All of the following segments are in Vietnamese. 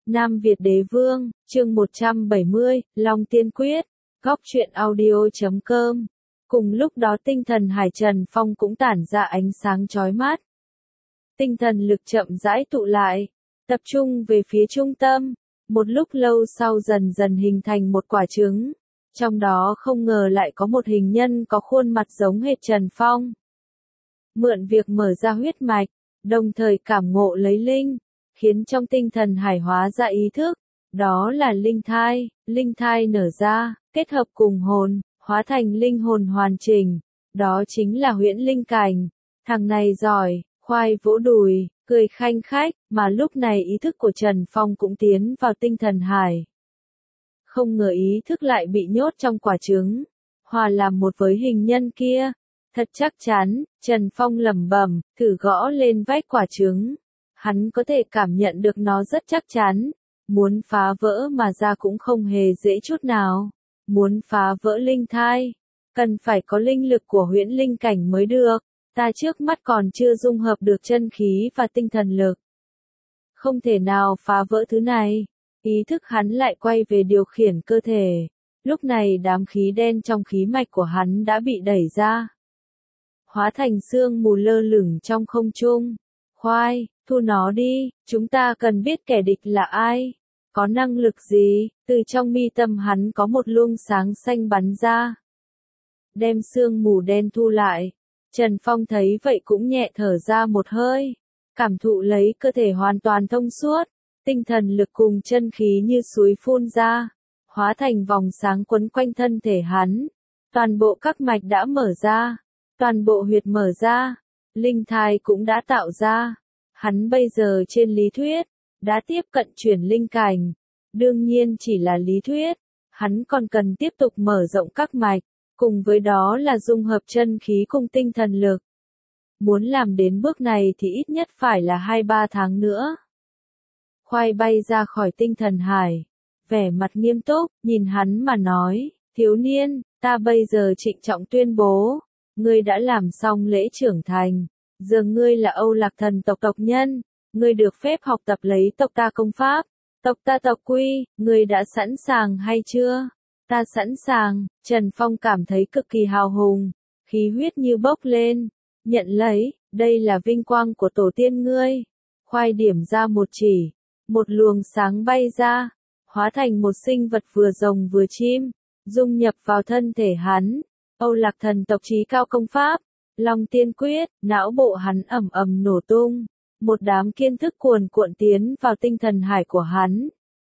Nam Việt Đế Vương, chương 170, Long Tiên Quyết, Góc truyện audio.com. Cùng lúc đó tinh thần Hải Trần Phong cũng tản ra ánh sáng chói mắt. Tinh thần lực chậm rãi tụ lại, tập trung về phía trung tâm, một lúc lâu sau dần dần hình thành một quả trứng. Trong đó không ngờ lại có một hình nhân có khuôn mặt giống hệt Trần Phong. Mượn việc mở ra huyết mạch, đồng thời cảm ngộ lấy linh, khiến trong tinh thần hải hóa ra ý thức, đó là linh thai nở ra, kết hợp cùng hồn, hóa thành linh hồn hoàn chỉnh, đó chính là huyễn linh cảnh. Thằng này giỏi, khoai vỗ đùi, cười khanh khách, mà lúc này ý thức của Trần Phong cũng tiến vào tinh thần hải. Không ngờ ý thức lại bị nhốt trong quả trứng, hòa làm một với hình nhân kia. Thật chắc chắn, Trần Phong lẩm bẩm, thử gõ lên vách quả trứng. Hắn có thể cảm nhận được nó rất chắc chắn, muốn phá vỡ mà ra cũng không hề dễ chút nào. Muốn phá vỡ linh thai, cần phải có linh lực của huyễn linh cảnh mới được, ta trước mắt còn chưa dung hợp được chân khí và tinh thần lực. Không thể nào phá vỡ thứ này, ý thức hắn lại quay về điều khiển cơ thể. Lúc này đám khí đen trong khí mạch của hắn đã bị đẩy ra, hóa thành sương mù lơ lửng trong không trung. Khoai, thu nó đi, chúng ta cần biết kẻ địch là ai, có năng lực gì. Từ trong mi tâm hắn có một luồng sáng xanh bắn ra, đem sương mù đen thu lại. Trần Phong thấy vậy cũng nhẹ thở ra một hơi, cảm thụ lấy cơ thể hoàn toàn thông suốt, tinh thần lực cùng chân khí như suối phun ra, hóa thành vòng sáng quấn quanh thân thể hắn. Toàn bộ các mạch đã mở ra, toàn bộ huyệt mở ra, linh thai cũng đã tạo ra. Hắn bây giờ trên lý thuyết, đã tiếp cận chuyển linh cảnh. Đương nhiên chỉ là lý thuyết, hắn còn cần tiếp tục mở rộng các mạch, cùng với đó là dung hợp chân khí cùng tinh thần lực. Muốn làm đến bước này thì ít nhất phải là 2-3 tháng nữa. Khoai bay ra khỏi tinh thần hải, vẻ mặt nghiêm túc, nhìn hắn mà nói, thiếu niên, ta bây giờ trịnh trọng tuyên bố, ngươi đã làm xong lễ trưởng thành, giờ ngươi là Âu Lạc thần tộc tộc nhân, ngươi được phép học tập lấy tộc ta công pháp, tộc ta tộc quy, ngươi đã sẵn sàng hay chưa? Ta sẵn sàng. Trần Phong cảm thấy cực kỳ hào hùng, khí huyết như bốc lên, nhận lấy, đây là vinh quang của tổ tiên ngươi. Khoai điểm ra một chỉ, một luồng sáng bay ra, hóa thành một sinh vật vừa rồng vừa chim, dung nhập vào thân thể hắn. Âu Lạc thần tộc chí cao công pháp, Long Tiên Quyết, não bộ hắn ầm ầm nổ tung, một đám kiến thức cuồn cuộn tiến vào tinh thần hải của hắn.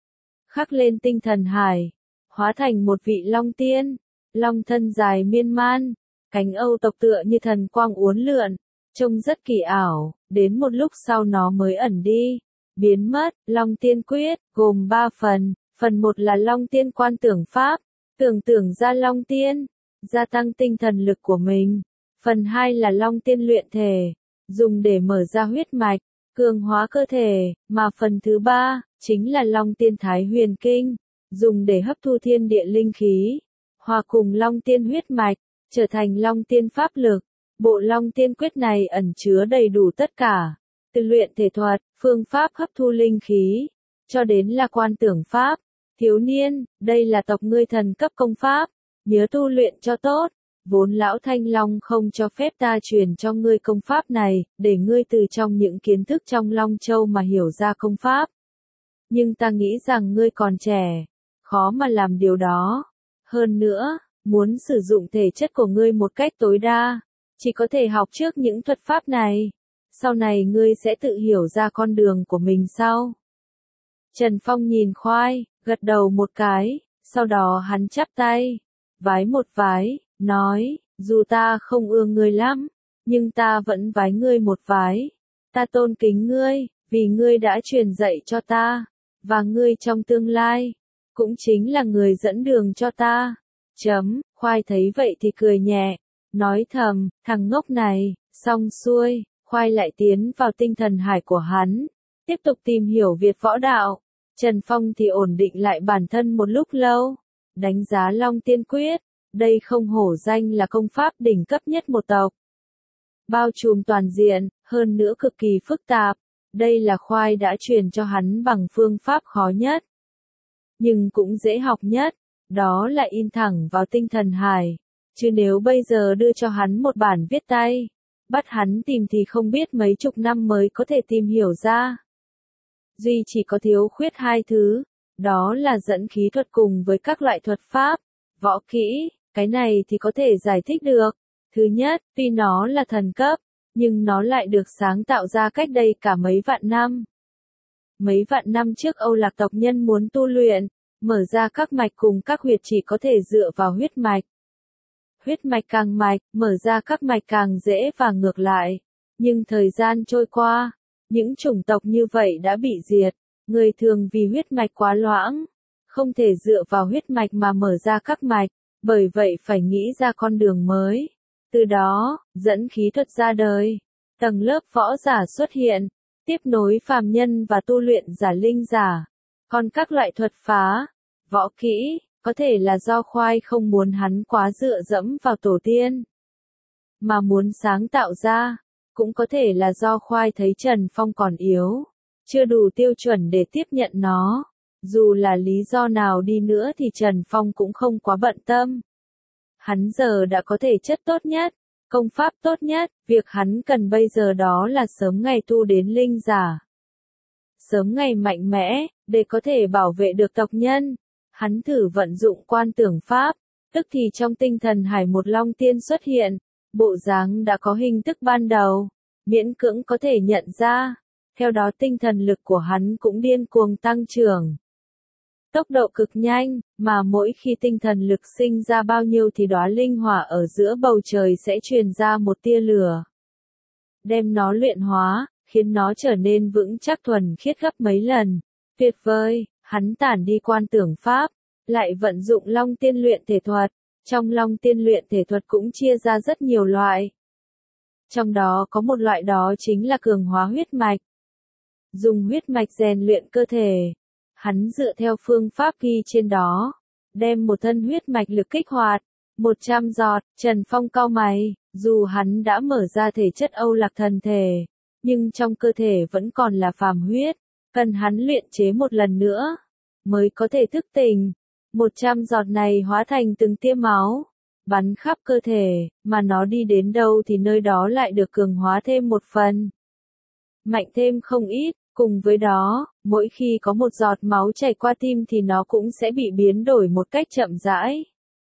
Khắc lên tinh thần hải, hóa thành một vị Long Tiên, long thân dài miên man, cánh Âu tộc tựa như thần quang uốn lượn, trông rất kỳ ảo, đến một lúc sau nó mới ẩn đi, biến mất. Long Tiên Quyết, gồm 3 phần, phần 1 là Long Tiên quan tưởng pháp, tưởng ra Long Tiên, gia tăng tinh thần lực của mình. Phần 2 là Long Tiên luyện thể, dùng để mở ra huyết mạch, cường hóa cơ thể, mà phần thứ 3, chính là Long Tiên Thái Huyền Kinh, dùng để hấp thu thiên địa linh khí, hòa cùng Long Tiên huyết mạch, trở thành Long Tiên pháp lực. Bộ Long Tiên Quyết này ẩn chứa đầy đủ tất cả, từ luyện thể thuật, phương pháp hấp thu linh khí, cho đến là quan tưởng pháp. Thiếu niên, đây là tộc ngươi thần cấp công pháp, nhớ tu luyện cho tốt. Vốn lão Thanh Long không cho phép ta truyền cho ngươi công pháp này, để ngươi từ trong những kiến thức trong Long Châu mà hiểu ra công pháp. Nhưng ta nghĩ rằng ngươi còn trẻ, khó mà làm điều đó. Hơn nữa, muốn sử dụng thể chất của ngươi một cách tối đa, chỉ có thể học trước những thuật pháp này. Sau này ngươi sẽ tự hiểu ra con đường của mình sau. Trần Phong nhìn Khoai, gật đầu một cái, sau đó hắn chắp tay, vái một vái, nói, dù ta không ưa ngươi lắm, nhưng ta vẫn vái ngươi một vái. Ta tôn kính ngươi, vì ngươi đã truyền dạy cho ta, và ngươi trong tương lai, cũng chính là người dẫn đường cho ta. Khoai thấy vậy thì cười nhẹ, nói thầm, thằng ngốc này. Xong xuôi, Khoai lại tiến vào tinh thần hải của hắn, tiếp tục tìm hiểu Việt võ đạo. Trần Phong thì ổn định lại bản thân một lúc lâu, đánh giá Long Tiên Quyết, đây không hổ danh là công pháp đỉnh cấp nhất một tộc. Bao trùm toàn diện, hơn nữa cực kỳ phức tạp, Đây là khoai đã truyền cho hắn bằng phương pháp khó nhất, nhưng cũng dễ học nhất, đó là in thẳng vào tinh thần hải. Chứ nếu bây giờ đưa cho hắn một bản viết tay, bắt hắn tìm thì không biết mấy chục năm mới có thể tìm hiểu ra. Duy chỉ có thiếu khuyết hai thứ, đó là dẫn khí thuật cùng với các loại thuật pháp, võ kỹ, cái này thì có thể giải thích được. Thứ nhất, tuy nó là thần cấp, nhưng nó lại được sáng tạo ra cách đây cả mấy vạn năm. Mấy vạn năm trước Âu Lạc tộc nhân muốn tu luyện, mở ra các mạch cùng các huyệt chỉ có thể dựa vào huyết mạch. Huyết mạch càng mạch, mở ra các mạch càng dễ và ngược lại. Nhưng thời gian trôi qua, những chủng tộc như vậy đã bị diệt. Người thường vì huyết mạch quá loãng, không thể dựa vào huyết mạch mà mở ra các mạch, bởi vậy phải nghĩ ra con đường mới. Từ đó, dẫn khí thuật ra đời, tầng lớp võ giả xuất hiện, tiếp nối phàm nhân và tu luyện giả linh giả. Còn các loại thuật phá, võ kỹ, có thể là do khoai không muốn hắn quá dựa dẫm vào tổ tiên, mà muốn sáng tạo ra, cũng có thể là do khoai thấy Trần Phong còn yếu, chưa đủ tiêu chuẩn để tiếp nhận nó. Dù là lý do nào đi nữa thì Trần Phong cũng không quá bận tâm. Hắn giờ đã có thể chất tốt nhất, công pháp tốt nhất, việc hắn cần bây giờ đó là sớm ngày tu đến linh giả. Sớm ngày mạnh mẽ, để có thể bảo vệ được tộc nhân. Hắn thử vận dụng quan tưởng pháp, tức thì trong tinh thần hải một long tiên xuất hiện, bộ dáng đã có hình thức ban đầu, miễn cưỡng có thể nhận ra. Theo đó tinh thần lực của hắn cũng điên cuồng tăng trưởng. Tốc độ cực nhanh, mà mỗi khi tinh thần lực sinh ra bao nhiêu thì đóa linh hỏa ở giữa bầu trời sẽ truyền ra một tia lửa. Đem nó luyện hóa, khiến nó trở nên vững chắc thuần khiết gấp mấy lần. Tuyệt vời, hắn tản đi quan tưởng pháp, lại vận dụng long tiên luyện thể thuật. Trong long tiên luyện thể thuật cũng chia ra rất nhiều loại. Trong đó có một loại đó chính là cường hóa huyết mạch. Dùng huyết mạch rèn luyện cơ thể. Hắn dựa theo phương pháp ghi trên đó, đem một thân huyết mạch lực kích hoạt, 100 giọt. Trần Phong cau mày, dù hắn đã mở ra thể chất Âu Lạc thần thể, nhưng trong cơ thể vẫn còn là phàm huyết, cần hắn luyện chế một lần nữa, mới có thể thức tỉnh. 100 giọt này hóa thành từng tia máu, bắn khắp cơ thể, mà nó đi đến đâu thì nơi đó lại được cường hóa thêm một phần. Mạnh thêm không ít. Cùng với đó, mỗi khi có một giọt máu chảy qua tim thì nó cũng sẽ bị biến đổi một cách chậm rãi.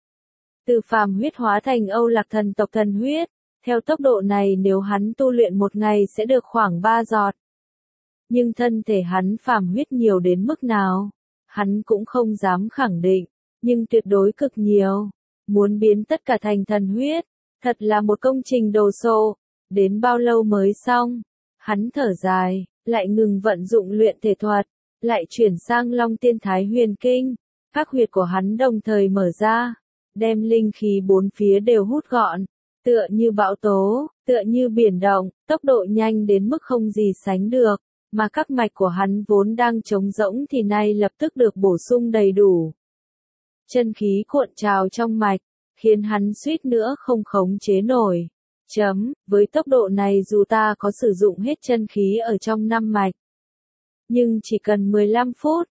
Từ phàm huyết hóa thành Âu Lạc thần tộc thần huyết, theo tốc độ này nếu hắn tu luyện một ngày sẽ được khoảng 3 giọt. Nhưng thân thể hắn phàm huyết nhiều đến mức nào, hắn cũng không dám khẳng định, nhưng tuyệt đối cực nhiều. Muốn biến tất cả thành thần huyết, thật là một công trình đồ sộ, đến bao lâu mới xong? Hắn thở dài. Lại ngừng vận dụng luyện thể thuật, lại chuyển sang Long Tiên Thái Huyền Kinh. Các huyệt của hắn đồng thời mở ra, đem linh khí bốn phía đều hút gọn, tựa như bão tố, tựa như biển động, tốc độ nhanh đến mức không gì sánh được, mà các mạch của hắn vốn đang trống rỗng thì nay lập tức được bổ sung đầy đủ. Chân khí cuộn trào trong mạch, khiến hắn suýt nữa không khống chế nổi. Với tốc độ này dù ta có sử dụng hết chân khí ở trong 5 mạch, nhưng chỉ cần 15 phút,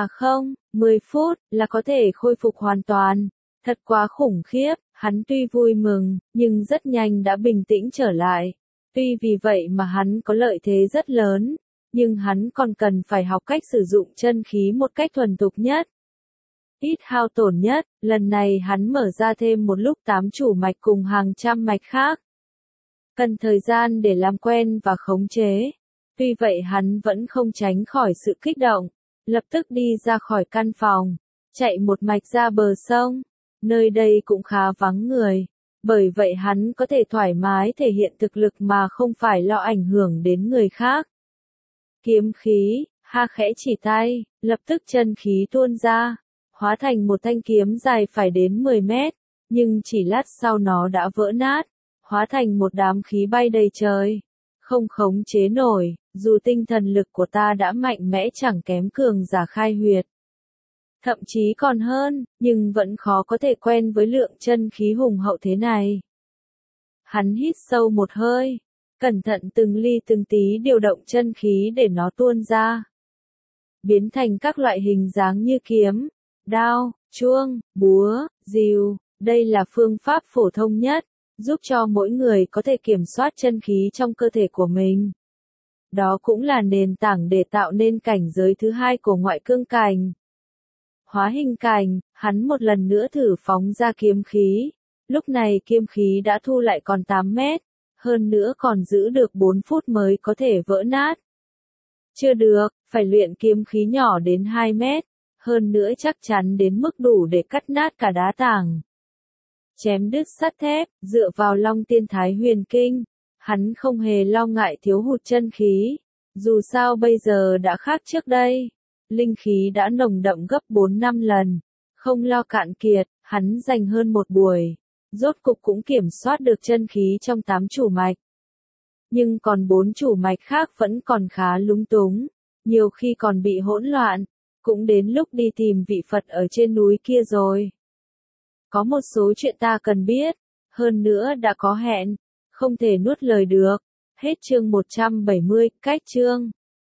10 phút, là có thể khôi phục hoàn toàn. Thật quá khủng khiếp, hắn tuy vui mừng, nhưng rất nhanh đã bình tĩnh trở lại. Tuy vì vậy mà hắn có lợi thế rất lớn, nhưng hắn còn cần phải học cách sử dụng chân khí một cách thuần thục nhất, ít hao tổn nhất. Lần này hắn mở ra thêm một lúc 8 chủ mạch cùng hàng trăm mạch khác. Cần thời gian để làm quen và khống chế. Tuy vậy hắn vẫn không tránh khỏi sự kích động, lập tức đi ra khỏi căn phòng, chạy một mạch ra bờ sông. Nơi đây cũng khá vắng người, bởi vậy hắn có thể thoải mái thể hiện thực lực mà không phải lo ảnh hưởng đến người khác. Kiếm khí, khẽ chỉ tay, lập tức chân khí tuôn ra, hóa thành một thanh kiếm dài phải đến 10 mét, nhưng chỉ lát sau nó đã vỡ nát, hóa thành một đám khí bay đầy trời. Không khống chế nổi, dù tinh thần lực của ta đã mạnh mẽ chẳng kém cường giả khai huyệt. Thậm chí còn hơn, nhưng vẫn khó có thể quen với lượng chân khí hùng hậu thế này. Hắn hít sâu một hơi, cẩn thận từng ly từng tí điều động chân khí để nó tuôn ra. Biến thành các loại hình dáng như kiếm, đao, chuông, búa, rìu, đây là phương pháp phổ thông nhất, giúp cho mỗi người có thể kiểm soát chân khí trong cơ thể của mình. Đó cũng là nền tảng để tạo nên cảnh giới thứ hai của ngoại cương kình. Hóa hình kình, hắn một lần nữa thử phóng ra kiếm khí. Lúc này kiếm khí đã thu lại còn 8 mét, hơn nữa còn giữ được 4 phút mới có thể vỡ nát. Chưa được, phải luyện kiếm khí nhỏ đến 2 mét, hơn nữa chắc chắn đến mức đủ để cắt nát cả đá tảng. Chém đứt sắt thép, dựa vào Long Tiên Thái Huyền Kinh, hắn không hề lo ngại thiếu hụt chân khí. Dù sao bây giờ đã khác trước đây, linh khí đã nồng đậm gấp 4-5 lần, không lo cạn kiệt, hắn dành hơn một buổi, rốt cục cũng kiểm soát được chân khí trong 8 chủ mạch. Nhưng còn 4 chủ mạch khác vẫn còn khá lúng túng, nhiều khi còn bị hỗn loạn, cũng đến lúc đi tìm vị Phật ở trên núi kia rồi. Có một số chuyện ta cần biết, hơn nữa đã có hẹn, không thể nuốt lời được. Hết chương 170, cách chương.